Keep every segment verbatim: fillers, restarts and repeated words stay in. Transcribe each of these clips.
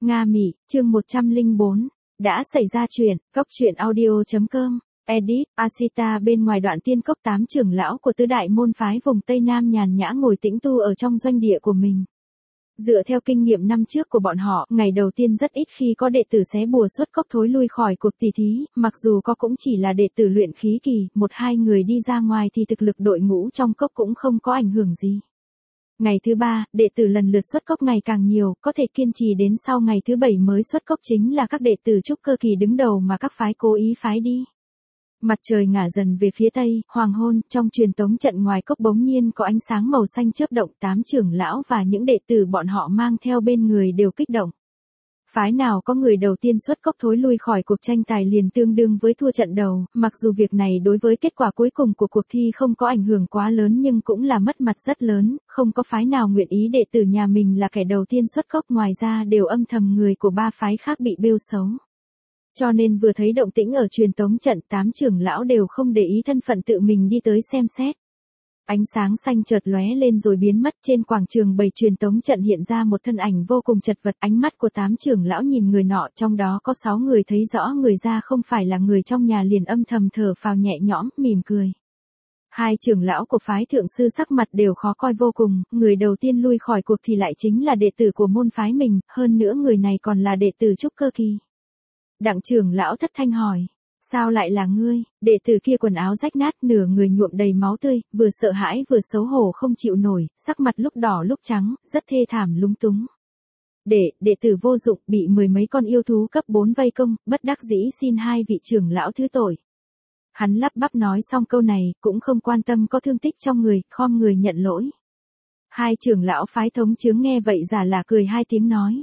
Nga Mỹ, chương một trăm lẻ bốn. Đã xảy ra chuyện, cốc truyện audio.com, edit, Asita bên ngoài đoạn tiên cốc tám trưởng lão của tứ đại môn phái vùng Tây Nam nhàn nhã ngồi tĩnh tu ở trong doanh địa của mình. Dựa theo kinh nghiệm năm trước của bọn họ, ngày đầu tiên rất ít khi có đệ tử xé bùa xuất cốc thối lui khỏi cuộc tỷ thí, mặc dù có cũng chỉ là đệ tử luyện khí kỳ, một hai người đi ra ngoài thì thực lực đội ngũ trong cốc cũng không có ảnh hưởng gì. Ngày thứ ba, đệ tử lần lượt xuất cốc ngày càng nhiều, có thể kiên trì đến sau ngày thứ bảy mới xuất cốc chính là các đệ tử trúc cơ kỳ đứng đầu mà các phái cố ý phái đi. Mặt trời ngả dần về phía tây, hoàng hôn, trong truyền tống trận ngoài cốc bỗng nhiên có ánh sáng màu xanh chớp động, tám trưởng lão và những đệ tử bọn họ mang theo bên người đều kích động. Phái nào có người đầu tiên xuất cốc thối lui khỏi cuộc tranh tài liền tương đương với thua trận đầu, mặc dù việc này đối với kết quả cuối cùng của cuộc thi không có ảnh hưởng quá lớn nhưng cũng là mất mặt rất lớn, không có phái nào nguyện ý đệ tử nhà mình là kẻ đầu tiên xuất cốc, ngoài ra đều âm thầm người của ba phái khác bị bêu xấu. Cho nên vừa thấy động tĩnh ở truyền tống trận, tám trưởng lão đều không để ý thân phận tự mình đi tới xem xét. Ánh sáng xanh chợt lóe lên rồi biến mất, trên quảng trường bầy truyền tống trận hiện ra một thân ảnh vô cùng chật vật, ánh mắt của tám trưởng lão nhìn người nọ, trong đó có sáu người thấy rõ người ra không phải là người trong nhà liền âm thầm thở phào nhẹ nhõm, mỉm cười. Hai trưởng lão của phái thượng sư sắc mặt đều khó coi vô cùng, người đầu tiên lui khỏi cuộc thì lại chính là đệ tử của môn phái mình, hơn nữa người này còn là đệ tử trúc cơ kỳ. Đặng trưởng lão thất thanh hỏi. Sao lại là ngươi? Đệ tử kia quần áo rách nát, nửa người nhuộm đầy máu tươi, vừa sợ hãi vừa xấu hổ không chịu nổi, sắc mặt lúc đỏ lúc trắng, rất thê thảm lúng túng. Đệ, đệ tử vô dụng, bị mười mấy con yêu thú cấp bốn vây công, bất đắc dĩ xin hai vị trưởng lão thứ tội. Hắn lắp bắp nói xong câu này, cũng không quan tâm có thương tích trong người, khom người nhận lỗi. Hai trưởng lão phái thống chướng nghe vậy giả là cười hai tiếng nói.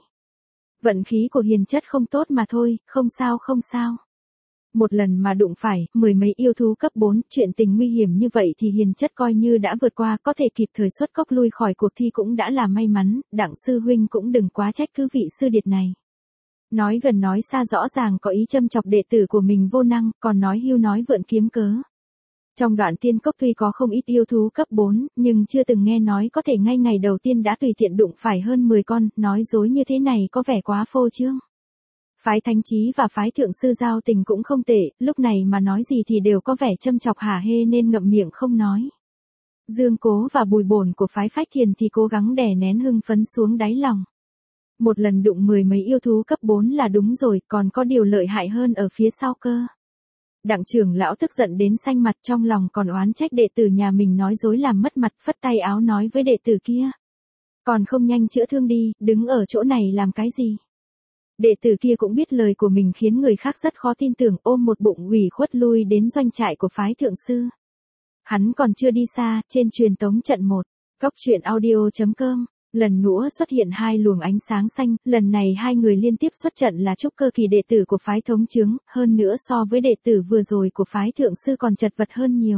Vận khí của hiền chất không tốt mà thôi, không sao không sao. Một lần mà đụng phải, mười mấy yêu thú cấp bốn, chuyện tình nguy hiểm như vậy thì hiền chất coi như đã vượt qua, có thể kịp thời xuất cốc lui khỏi cuộc thi cũng đã là may mắn, Đặng sư huynh cũng đừng quá trách cứ vị sư điệt này. Nói gần nói xa rõ ràng có ý châm chọc đệ tử của mình vô năng, còn nói hưu nói vượn kiếm cớ. Trong đoạn tiên cốc tuy có không ít yêu thú cấp bốn, nhưng chưa từng nghe nói có thể ngay ngày đầu tiên đã tùy tiện đụng phải hơn mười con, nói dối như thế này có vẻ quá phô trương. Phái thánh trí và phái thượng sư giao tình cũng không tệ, lúc này mà nói gì thì đều có vẻ châm chọc hả hê nên ngậm miệng không nói. Dương Cố và Bùi Bổn của phái Phách Thiền thì cố gắng đè nén hưng phấn xuống đáy lòng. Một lần đụng mười mấy yêu thú cấp bốn là đúng rồi, còn có điều lợi hại hơn ở phía sau cơ. Đặng trưởng lão tức giận đến xanh mặt, trong lòng còn oán trách đệ tử nhà mình nói dối làm mất mặt, phất tay áo nói với đệ tử kia. Còn không nhanh chữa thương đi, đứng ở chỗ này làm cái gì? Đệ tử kia cũng biết lời của mình khiến người khác rất khó tin tưởng, ôm một bụng ủy khuất lui đến doanh trại của phái thượng sư. Hắn còn chưa đi xa, trên truyền tống trận một, cốc truyện audio.com, lần nữa xuất hiện hai luồng ánh sáng xanh, lần này hai người liên tiếp xuất trận là trúc cơ kỳ đệ tử của phái thống chướng, hơn nữa so với đệ tử vừa rồi của phái thượng sư còn chật vật hơn nhiều.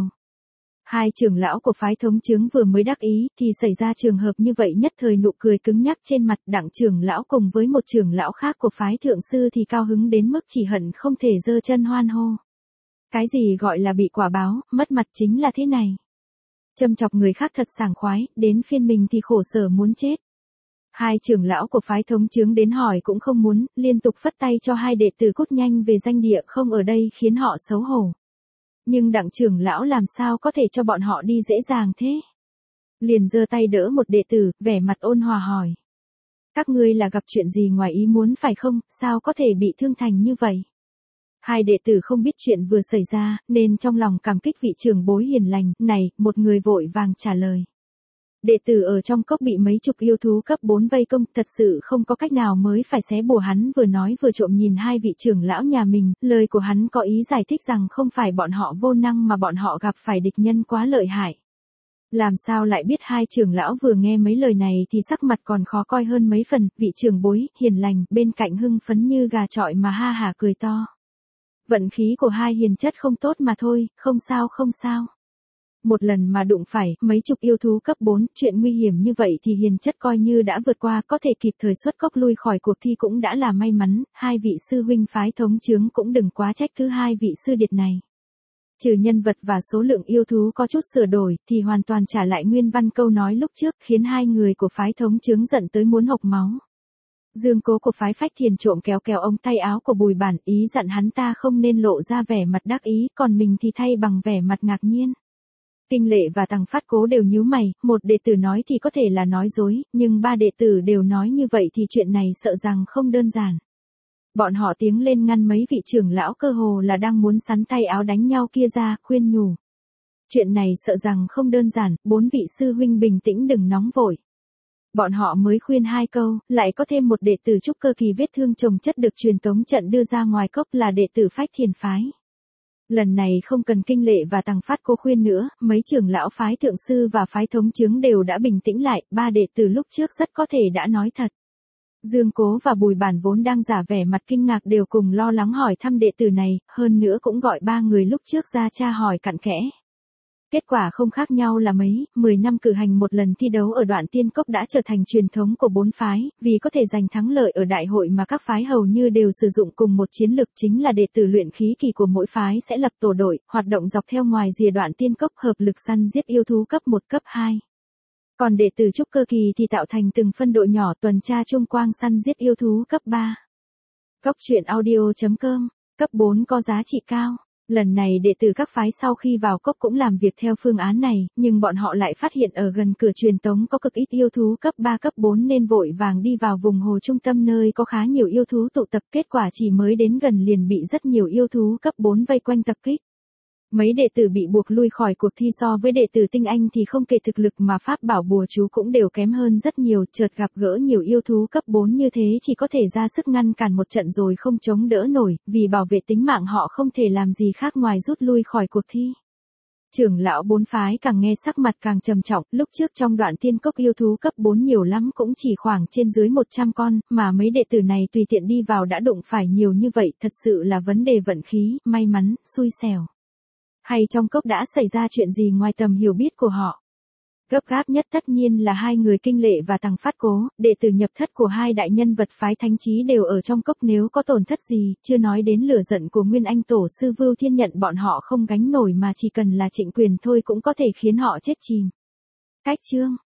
Hai trưởng lão của phái thống chướng vừa mới đắc ý thì xảy ra trường hợp như vậy, nhất thời nụ cười cứng nhắc trên mặt. Đặng trưởng lão cùng với một trưởng lão khác của phái thượng sư thì cao hứng đến mức chỉ hận không thể giơ chân hoan hô. Cái gì gọi là bị quả báo, mất mặt chính là thế này. Châm chọc người khác thật sảng khoái, đến phiên mình thì khổ sở muốn chết. Hai trưởng lão của phái thống chướng đến hỏi cũng không muốn, liên tục phất tay cho hai đệ tử cút nhanh về danh địa không ở đây khiến họ xấu hổ. Nhưng đặng trưởng lão làm sao có thể cho bọn họ đi dễ dàng thế? Liền giơ tay đỡ một đệ tử, vẻ mặt ôn hòa hỏi. Các ngươi là gặp chuyện gì ngoài ý muốn phải không, sao có thể bị thương thành như vậy? Hai đệ tử không biết chuyện vừa xảy ra, nên trong lòng cảm kích vị trưởng bối hiền lành, này, một người vội vàng trả lời. Đệ tử ở trong cốc bị mấy chục yêu thú cấp bốn vây công, thật sự không có cách nào mới phải xé bùa. Hắn vừa nói vừa trộm nhìn hai vị trưởng lão nhà mình, lời của hắn có ý giải thích rằng không phải bọn họ vô năng mà bọn họ gặp phải địch nhân quá lợi hại. Làm sao lại biết? Hai trưởng lão vừa nghe mấy lời này thì sắc mặt còn khó coi hơn mấy phần, vị trưởng bối, hiền lành, bên cạnh hưng phấn như gà chọi mà ha hả cười to. Vận khí của hai hiền chất không tốt mà thôi, không sao không sao. Một lần mà đụng phải mấy chục yêu thú cấp bốn, chuyện nguy hiểm như vậy thì hiền chất coi như đã vượt qua, có thể kịp thời xuất cốc lui khỏi cuộc thi cũng đã là may mắn, hai vị sư huynh phái thống chướng cũng đừng quá trách cứ hai vị sư điệt này. Trừ nhân vật và số lượng yêu thú có chút sửa đổi, thì hoàn toàn trả lại nguyên văn câu nói lúc trước, khiến hai người của phái thống chướng giận tới muốn hộc máu. Dương Cố của phái Phách Thiền trộm kéo kéo ống tay áo của Bùi Bản, ý dặn hắn ta không nên lộ ra vẻ mặt đắc ý, còn mình thì thay bằng vẻ mặt ngạc nhiên. Kinh Lệ và Tằng Phát Cố đều nhíu mày, một đệ tử nói thì có thể là nói dối, nhưng ba đệ tử đều nói như vậy thì chuyện này sợ rằng không đơn giản. Bọn họ tiến lên ngăn mấy vị trưởng lão cơ hồ là đang muốn sắn tay áo đánh nhau kia ra, khuyên nhủ. Chuyện này sợ rằng không đơn giản, bốn vị sư huynh bình tĩnh đừng nóng vội. Bọn họ mới khuyên hai câu, lại có thêm một đệ tử trúc cơ kỳ vết thương chồng chất được truyền tống trận đưa ra ngoài cốc là đệ tử Phách Thiền phái. Lần này không cần Kinh Lệ và Tằng Phát Cố khuyên nữa, mấy trưởng lão phái thượng sư và phái thống chướng đều đã bình tĩnh lại, ba đệ tử lúc trước rất có thể đã nói thật. Dương Cố và Bùi Bản vốn đang giả vẻ mặt kinh ngạc đều cùng lo lắng hỏi thăm đệ tử này, hơn nữa cũng gọi ba người lúc trước ra tra hỏi cặn kẽ. Kết quả không khác nhau là mấy, mười năm cử hành một lần thi đấu ở Đoạn Tiên Cốc đã trở thành truyền thống của bốn phái, vì có thể giành thắng lợi ở đại hội mà các phái hầu như đều sử dụng cùng một chiến lược chính là đệ tử luyện khí kỳ của mỗi phái sẽ lập tổ đội, hoạt động dọc theo ngoài rìa Đoạn Tiên Cốc hợp lực săn giết yêu thú cấp một cấp hai. Còn đệ tử trúc cơ kỳ thì tạo thành từng phân đội nhỏ tuần tra chung quang săn giết yêu thú cấp ba. Cốc truyện audio chấm com, cấp bốn có giá trị cao. Lần này đệ tử các phái sau khi vào cốc cũng làm việc theo phương án này, nhưng bọn họ lại phát hiện ở gần cửa truyền tống có cực ít yêu thú cấp ba cấp bốn nên vội vàng đi vào vùng hồ trung tâm nơi có khá nhiều yêu thú tụ tập, kết quả chỉ mới đến gần liền bị rất nhiều yêu thú cấp bốn vây quanh tập kích. Mấy đệ tử bị buộc lui khỏi cuộc thi so với đệ tử tinh anh thì không kể thực lực mà pháp bảo bùa chú cũng đều kém hơn rất nhiều, chợt gặp gỡ nhiều yêu thú cấp bốn như thế chỉ có thể ra sức ngăn cản một trận rồi không chống đỡ nổi, vì bảo vệ tính mạng họ không thể làm gì khác ngoài rút lui khỏi cuộc thi. Trưởng lão bốn phái càng nghe sắc mặt càng trầm trọng, lúc trước trong Đoạn Tiên Cốc yêu thú cấp bốn nhiều lắm cũng chỉ khoảng trên dưới một trăm con, mà mấy đệ tử này tùy tiện đi vào đã đụng phải nhiều như vậy, thật sự là vấn đề vận khí, may mắn, xui xẻo. Hay trong cốc đã xảy ra chuyện gì ngoài tầm hiểu biết của họ? Gấp gáp nhất tất nhiên là hai người Kinh Lệ và Tằng Phát Cố, đệ tử nhập thất của hai đại nhân vật phái Thánh Chí đều ở trong cốc, nếu có tổn thất gì, chưa nói đến lửa giận của Nguyên Anh Tổ sư Vưu Thiên nhận bọn họ không gánh nổi mà chỉ cần là Trịnh Quyền thôi cũng có thể khiến họ chết chìm. Cách chương